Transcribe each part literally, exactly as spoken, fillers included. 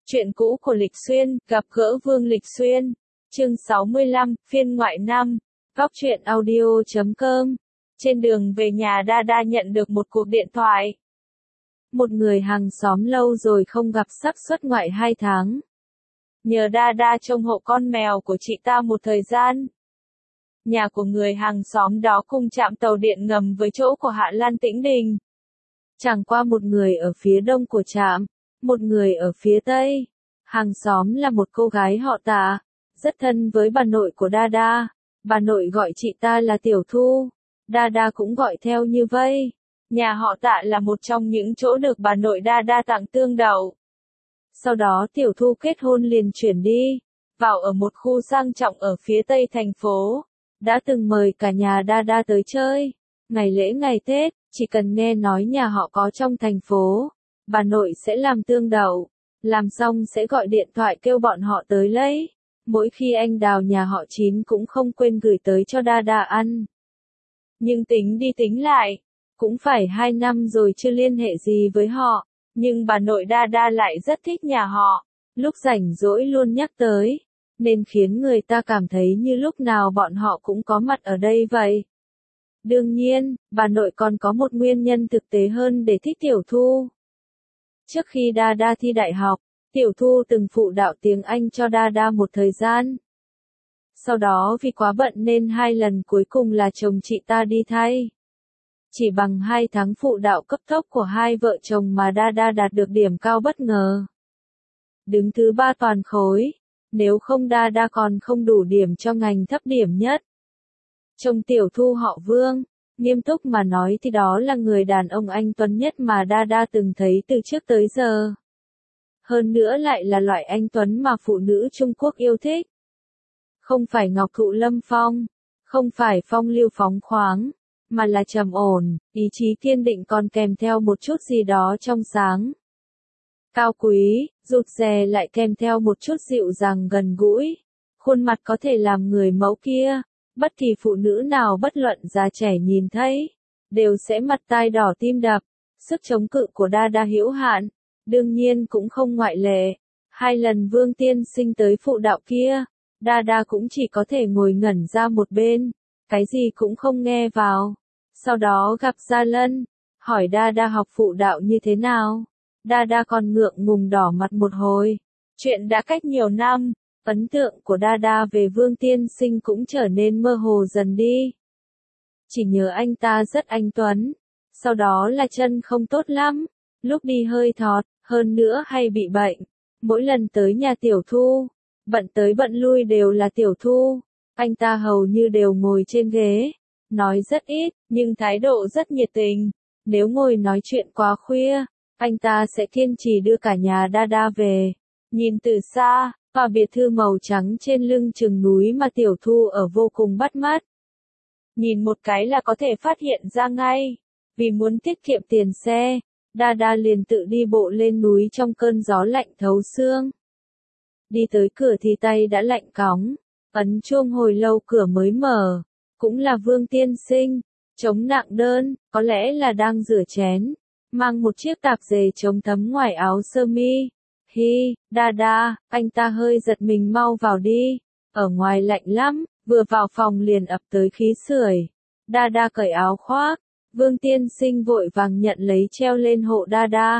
Chuyện cũ của Lịch Xuyên, gặp gỡ Vương Lịch Xuyên. Chương sáu mươi lăm, phiên ngoại năm. Góc truyện audio chấm com. Trên đường về nhà Đa nhận được một cuộc điện thoại. Một người hàng xóm lâu rồi không gặp sắp xuất ngoại hai tháng. Nhờ Đa trông hộ con mèo của chị ta một thời gian. Nhà của người hàng xóm đó cùng trạm tàu điện ngầm với chỗ của Hạ Lan Tĩnh Đình. Chẳng qua một người ở phía đông của trạm, một người ở phía tây. Hàng xóm là một cô gái họ Tạ, rất thân với bà nội của Đa. Bà nội gọi chị ta là Tiểu Thu. Đa cũng gọi theo như vây. Nhà họ Tạ là một trong những chỗ được bà nội Đa tặng tương đậu. Sau đó Tiểu Thu kết hôn liền chuyển đi, vào ở một khu sang trọng ở phía tây thành phố. Đã từng mời cả nhà Đa tới chơi. Ngày lễ ngày Tết, chỉ cần nghe nói nhà họ có trong thành phố, bà nội sẽ làm tương đậu. Làm xong sẽ gọi điện thoại kêu bọn họ tới lấy. Mỗi khi anh Đào nhà họ Chín cũng không quên gửi tới cho Đa ăn. Nhưng tính đi tính lại, cũng phải hai năm rồi chưa liên hệ gì với họ. Nhưng bà nội Đa lại rất thích nhà họ, lúc rảnh rỗi luôn nhắc tới, nên khiến người ta cảm thấy như lúc nào bọn họ cũng có mặt ở đây vậy. Đương nhiên, bà nội còn có một nguyên nhân thực tế hơn để thích Tiểu Thu. Trước khi Đa thi đại học, Tiểu Thu từng phụ đạo tiếng Anh cho Đa một thời gian. Sau đó vì quá bận nên hai lần cuối cùng là chồng chị ta đi thay. Chỉ bằng hai tháng phụ đạo cấp tốc của hai vợ chồng mà Đa đạt được điểm cao bất ngờ. Đứng thứ ba toàn khối, nếu không Đa còn không đủ điểm cho ngành thấp điểm nhất. Chồng Tiểu Thu họ Vương, nghiêm túc mà nói thì đó là người đàn ông anh tuấn nhất mà Đa từng thấy từ trước tới giờ. Hơn nữa lại là loại anh tuấn mà phụ nữ Trung Quốc yêu thích. Không phải ngọc thụ lâm phong, không phải phong lưu phóng khoáng, mà là trầm ổn, ý chí kiên định còn kèm theo một chút gì đó trong sáng. Cao quý, rụt rè lại kèm theo một chút dịu dàng gần gũi. Khuôn mặt có thể làm người mẫu kia, bất kỳ phụ nữ nào bất luận già trẻ nhìn thấy, đều sẽ mặt tai đỏ tim đập. Sức chống cự của Đa hữu hạn, đương nhiên cũng không ngoại lệ. Hai lần Vương tiên sinh tới phụ đạo kia, Đa cũng chỉ có thể ngồi ngẩn ra một bên, cái gì cũng không nghe vào. Sau đó gặp Gia Lân, hỏi Đa học phụ đạo như thế nào. Đa còn ngượng ngùng đỏ mặt một hồi. Chuyện đã cách nhiều năm, ấn tượng của Đa về Vương tiên sinh cũng trở nên mơ hồ dần đi. Chỉ nhớ anh ta rất anh tuấn, sau đó là chân không tốt lắm, lúc đi hơi thọt, hơn nữa hay bị bệnh. Mỗi lần tới nhà Tiểu Thu, bận tới bận lui đều là Tiểu Thu. Anh ta hầu như đều ngồi trên ghế, nói rất ít, nhưng thái độ rất nhiệt tình. Nếu ngồi nói chuyện quá khuya, anh ta sẽ kiên trì đưa cả nhà Đa về. Nhìn từ xa, tòa biệt thự màu trắng trên lưng chừng núi mà Tiểu Thu ở vô cùng bắt mắt. Nhìn một cái là có thể phát hiện ra ngay. Vì muốn tiết kiệm tiền xe, Đa liền tự đi bộ lên núi trong cơn gió lạnh thấu xương. Đi tới cửa thì tay đã lạnh cóng, ấn chuông hồi lâu cửa mới mở. Cũng là Vương tiên sinh, chống nặng đơn, có lẽ là đang rửa chén, mang một chiếc tạp dề chống thấm ngoài áo sơ mi. Hi, Đa, anh ta hơi giật mình, mau vào đi, ở ngoài lạnh lắm. Vừa vào phòng liền ập tới khí sưởi. Đa cởi áo khoác, Vương tiên sinh vội vàng nhận lấy treo lên hộ Đa.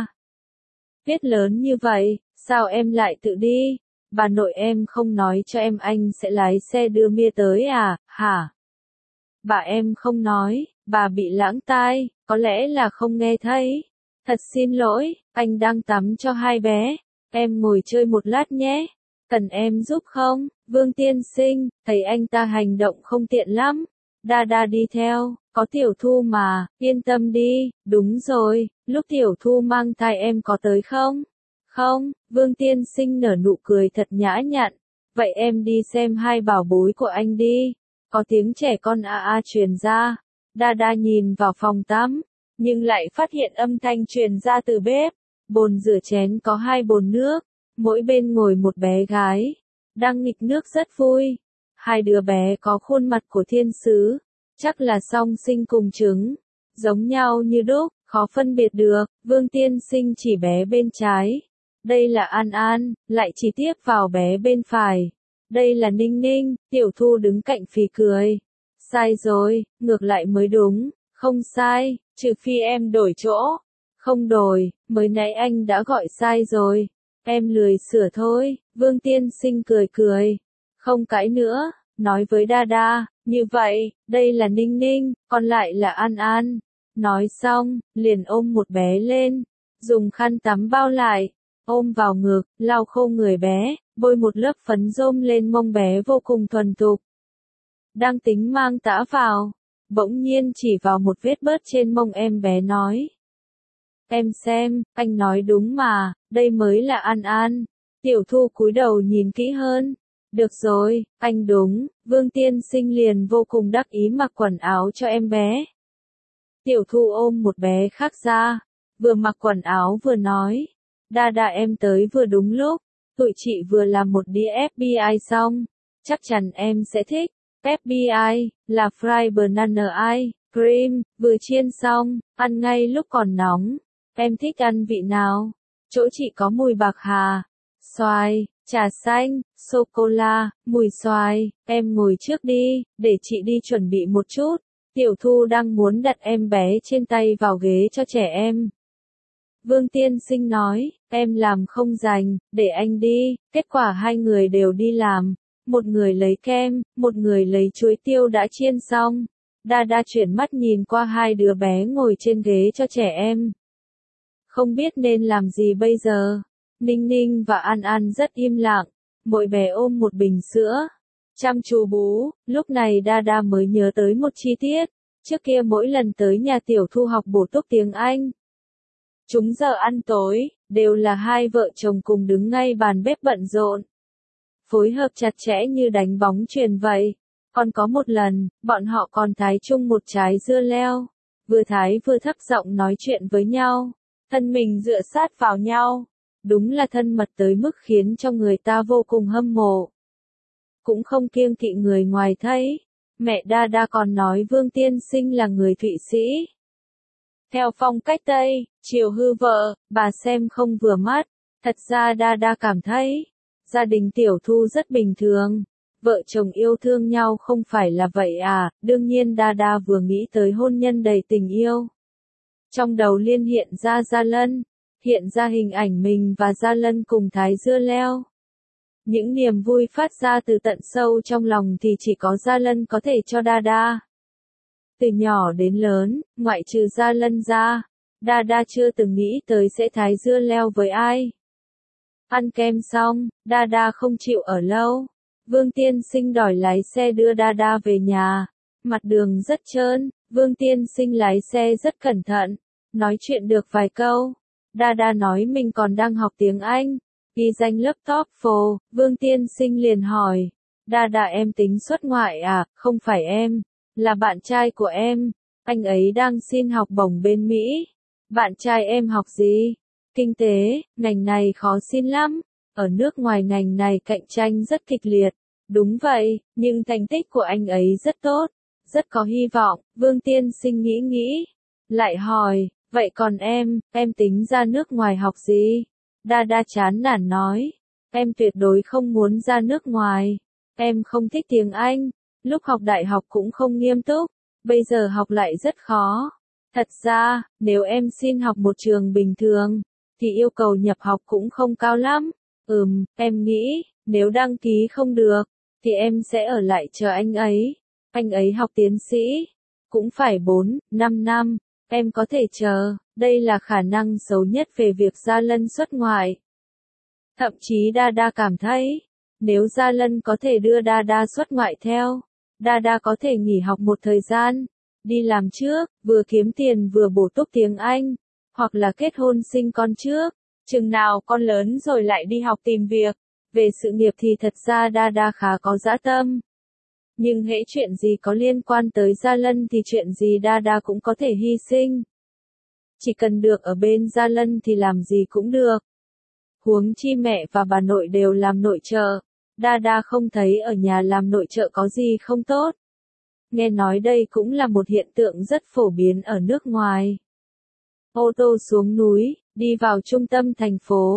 Viết lớn như vậy, sao em lại tự đi? Bà nội em không nói cho em anh sẽ lái xe đưa Mia tới à, hả? Bà em không nói, bà bị lãng tai, có lẽ là không nghe thấy. Thật xin lỗi, anh đang tắm cho hai bé, em ngồi chơi một lát nhé. Cần em giúp không? Vương tiên sinh, thấy anh ta hành động không tiện lắm. Đa đi theo, có Tiểu Thu mà, yên tâm đi. Đúng rồi, lúc Tiểu Thu mang thai em có tới không? Không, Vương tiên sinh nở nụ cười thật nhã nhặn. Vậy em đi xem hai bảo bối của anh đi. Có tiếng trẻ con a a truyền ra. Đa nhìn vào phòng tắm, nhưng lại phát hiện âm thanh truyền ra từ bếp. Bồn rửa chén có hai bồn nước, mỗi bên ngồi một bé gái, đang nghịch nước rất vui. Hai đứa bé có khuôn mặt của thiên sứ, chắc là song sinh cùng trứng, giống nhau như đúc, khó phân biệt được. Vương tiên sinh chỉ bé bên trái, Đây là An An, lại chỉ tiếp vào bé bên phải. Đây là Ninh Ninh, Tiểu Thu đứng cạnh phì cười. Sai rồi, ngược lại mới đúng, không sai, trừ phi em đổi chỗ. Không đổi, mới nãy anh đã gọi sai rồi. Em lười sửa thôi, Vương Tiên Sinh cười cười. Không cãi nữa, nói với Đa, như vậy, đây là Ninh Ninh, còn lại là An An. Nói xong, liền ôm một bé lên, dùng khăn tắm bao lại, ôm vào ngực, lau khô người bé, bôi một lớp phấn rôm lên mông bé vô cùng thuần thục. Đang tính mang tã vào, bỗng nhiên chỉ vào một vết bớt trên mông em bé nói. Em xem, anh nói đúng mà, đây mới là An An. Tiểu Thu cúi đầu nhìn kỹ hơn. Được rồi, anh đúng, Vương Tiên Sinh liền vô cùng đắc ý mặc quần áo cho em bé. Tiểu Thu ôm một bé khác ra, vừa mặc quần áo vừa nói. Đa Đa em tới vừa đúng lúc, tụi chị vừa làm một đĩa ép bê i xong, chắc chắn em sẽ thích. ép bê i, là fried banana ice cream, vừa chiên xong, ăn ngay lúc còn nóng. Em thích ăn vị nào? Chỗ chị có mùi bạc hà, xoài, trà xanh, sô-cô-la, mùi xoài. Em ngồi trước đi, để chị đi chuẩn bị một chút. Tiểu Thu đang muốn đặt em bé trên tay vào ghế cho trẻ em. Vương Tiên Sinh nói, em làm không rành, để anh đi. Kết quả hai người đều đi làm. Một người lấy kem, một người lấy chuối tiêu đã chiên xong. Đa Đa chuyển mắt nhìn qua hai đứa bé ngồi trên ghế cho trẻ em. Không biết nên làm gì bây giờ. Ninh Ninh và An An rất im lặng, mỗi bé ôm một bình sữa. Chăm chú bú, lúc này Đa Đa mới nhớ tới một chi tiết. Trước kia mỗi lần tới nhà Tiểu Thu học bổ túc tiếng Anh. Chúng giờ ăn tối, đều là hai vợ chồng cùng đứng ngay bàn bếp bận rộn. Phối hợp chặt chẽ như đánh bóng chuyền vậy. Còn có một lần, bọn họ còn thái chung một trái dưa leo. Vừa thái vừa thấp giọng nói chuyện với nhau. Thân mình dựa sát vào nhau. Đúng là thân mật tới mức khiến cho người ta vô cùng hâm mộ. Cũng không kiêng kỵ người ngoài thấy. Mẹ Đa Đa còn nói Vương Tiên Sinh là người Thụy Sĩ. Theo phong cách Tây, chiều hư vợ, bà xem không vừa mắt. Thật ra Đa Đa cảm thấy, gia đình Tiểu Thu rất bình thường. Vợ chồng yêu thương nhau không phải là vậy à, đương nhiên Đa Đa vừa nghĩ tới hôn nhân đầy tình yêu. Trong đầu liên hiện ra Gia Lân, hiện ra hình ảnh mình và Gia Lân cùng thái dưa leo. Những niềm vui phát ra từ tận sâu trong lòng thì chỉ có Gia Lân có thể cho Đa Đa. Từ nhỏ đến lớn, ngoại trừ Gia Lân ra, Đa Đa chưa từng nghĩ tới sẽ thái dưa leo với ai. Ăn kem xong, Đa Đa không chịu ở lâu. Vương Tiên Sinh đòi lái xe đưa Đa Đa về nhà. Mặt đường rất trơn, Vương Tiên Sinh lái xe rất cẩn thận, nói chuyện được vài câu. Đa Đa nói mình còn đang học tiếng Anh, ghi danh lớp TOEFL. Vương Tiên Sinh liền hỏi, Đa Đa em tính xuất ngoại à? Không phải em, là bạn trai của em, anh ấy đang xin học bổng bên Mỹ. Bạn trai em học gì? Kinh tế, ngành này khó xin lắm, ở nước ngoài ngành này cạnh tranh rất kịch liệt. Đúng vậy, nhưng thành tích của anh ấy rất tốt, rất có hy vọng. Vương Tiên Sinh nghĩ nghĩ, lại hỏi, vậy còn em, em tính ra nước ngoài học gì? Đa Đa chán nản nói, em tuyệt đối không muốn ra nước ngoài, em không thích tiếng Anh, lúc học đại học cũng không nghiêm túc, bây giờ học lại rất khó. Thật ra, nếu em xin học một trường bình thường, thì yêu cầu nhập học cũng không cao lắm. Ừm, em nghĩ, nếu đăng ký không được, thì em sẽ ở lại chờ anh ấy. Anh ấy học tiến sĩ, cũng phải bốn, năm năm, em có thể chờ, đây là khả năng xấu nhất về việc Gia Lân xuất ngoại. Thậm chí Đa Đa cảm thấy, nếu Gia Lân có thể đưa Đa Đa xuất ngoại theo, Đa Đa có thể nghỉ học một thời gian, đi làm trước, vừa kiếm tiền vừa bổ túc tiếng Anh, hoặc là kết hôn sinh con trước, chừng nào con lớn rồi lại đi học tìm việc. Về sự nghiệp thì thật ra Đa Đa khá có dã tâm. Nhưng hễ chuyện gì có liên quan tới Gia Lân thì chuyện gì Đa Đa cũng có thể hy sinh. Chỉ cần được ở bên Gia Lân thì làm gì cũng được. Huống chi mẹ và bà nội đều làm nội trợ. Đa Đa không thấy ở nhà làm nội trợ có gì không tốt. Nghe nói đây cũng là một hiện tượng rất phổ biến ở nước ngoài. Ô tô xuống núi, đi vào trung tâm thành phố.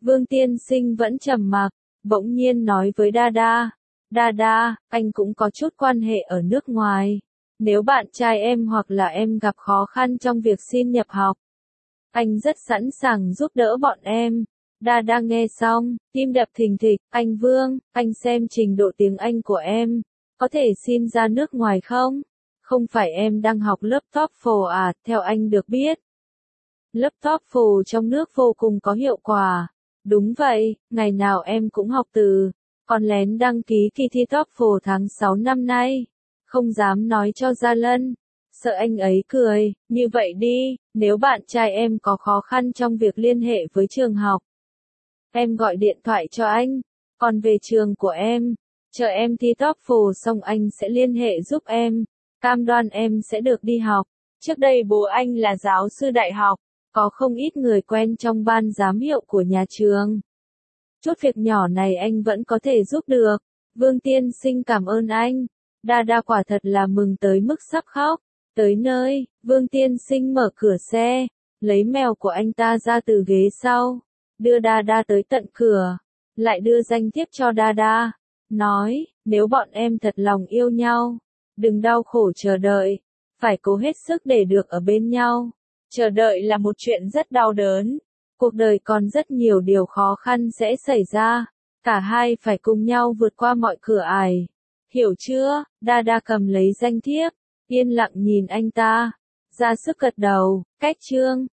Vương Tiên Sinh vẫn trầm mặc, bỗng nhiên nói với Dada. Dada, anh cũng có chút quan hệ ở nước ngoài. Nếu bạn trai em hoặc là em gặp khó khăn trong việc xin nhập học, anh rất sẵn sàng giúp đỡ bọn em. Dada nghe xong, tim đập thình thịch. Anh Vương, anh xem trình độ tiếng Anh của em, có thể xin ra nước ngoài không? Không phải em đang học lớp TOEFL à? Theo anh được biết, lớp TOEFL trong nước vô cùng có hiệu quả. Đúng vậy, ngày nào em cũng học từ, còn lén đăng ký kỳ thi TOEFL tháng sáu năm nay. Không dám nói cho Gia Lân, sợ anh ấy cười. Như vậy đi, nếu bạn trai em có khó khăn trong việc liên hệ với trường học, em gọi điện thoại cho anh. Còn về trường của em, chờ em thi TOEFL xong anh sẽ liên hệ giúp em. Cam đoan em sẽ được đi học. Trước đây bố anh là giáo sư đại học, có không ít người quen trong ban giám hiệu của nhà trường. Chút việc nhỏ này anh vẫn có thể giúp được. Vương Tiên Sinh cảm ơn anh. Dada quả thật là mừng tới mức sắp khóc. Tới nơi, Vương Tiên Sinh mở cửa xe, lấy mèo của anh ta ra từ ghế sau, đưa Dada tới tận cửa, lại đưa danh thiếp cho Dada, nói, nếu bọn em thật lòng yêu nhau, đừng đau khổ chờ đợi, phải cố hết sức để được ở bên nhau. Chờ đợi là một chuyện rất đau đớn, cuộc đời còn rất nhiều điều khó khăn sẽ xảy ra, cả hai phải cùng nhau vượt qua mọi cửa ải. Hiểu chưa? Dada cầm lấy danh thiếp, yên lặng nhìn anh ta, ra sức gật đầu. Cách chương